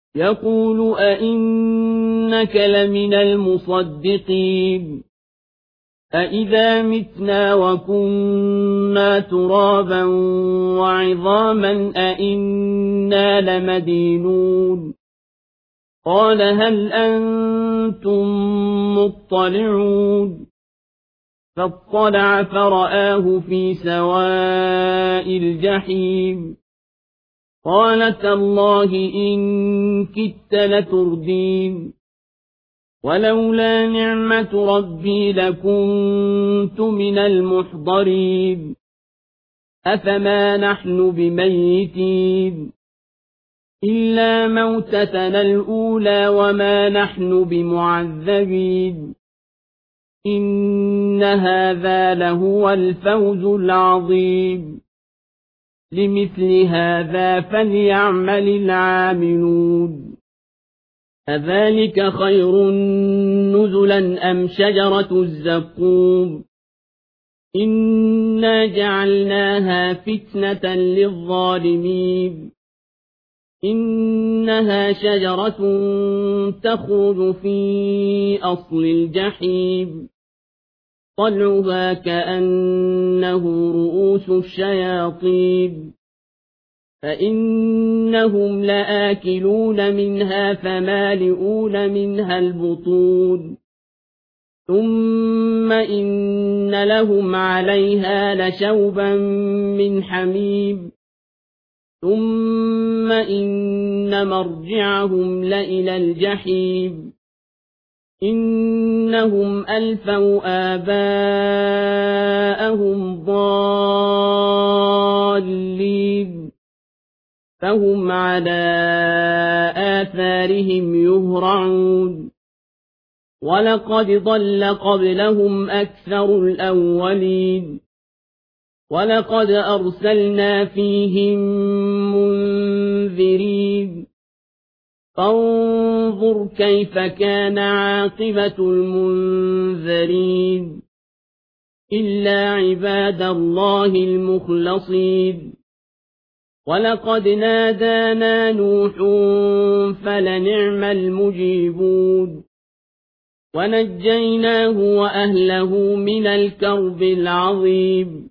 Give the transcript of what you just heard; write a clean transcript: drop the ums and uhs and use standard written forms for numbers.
يقول أئنك لمن المصدقين أئذا متنا وكنا ترابا وعظاما أئنا لمدينون قال هل أنتم مطلعون فاطلع فرآه في سواء الجحيم قال تالله إن كدت لتردين ولولا نعمة ربي لكنت من المحضرين أفما نحن بميتين إلا موتتنا الأولى وما نحن بمعذبين إن هذا لهو الفوز العظيم لمثل هذا فليعمل العاملون أذلك خير نزلا أم شجرة الزقوم إنا جعلناها فتنة للظالمين إنها شجرة تخرج في أصل الجحيم طلعها كأنه رؤوس الشياطين فإنهم لآكلون منها فمالئون منها البطون ثم إن لهم عليها لشوبا من حميم ثم إن مرجعهم لإلى الجحيم إنهم ألفوا آباءهم ضالين فهم على آثارهم يهرعون ولقد ضل قبلهم أكثر الأولين ولقد أرسلنا فيهم منذرين فانظر كيف كان عاقبة المنذرين إلا عباد الله المخلصين ولقد نادانا نوح فلنعم المجيبون ونجيناه وأهله من الكرب العظيم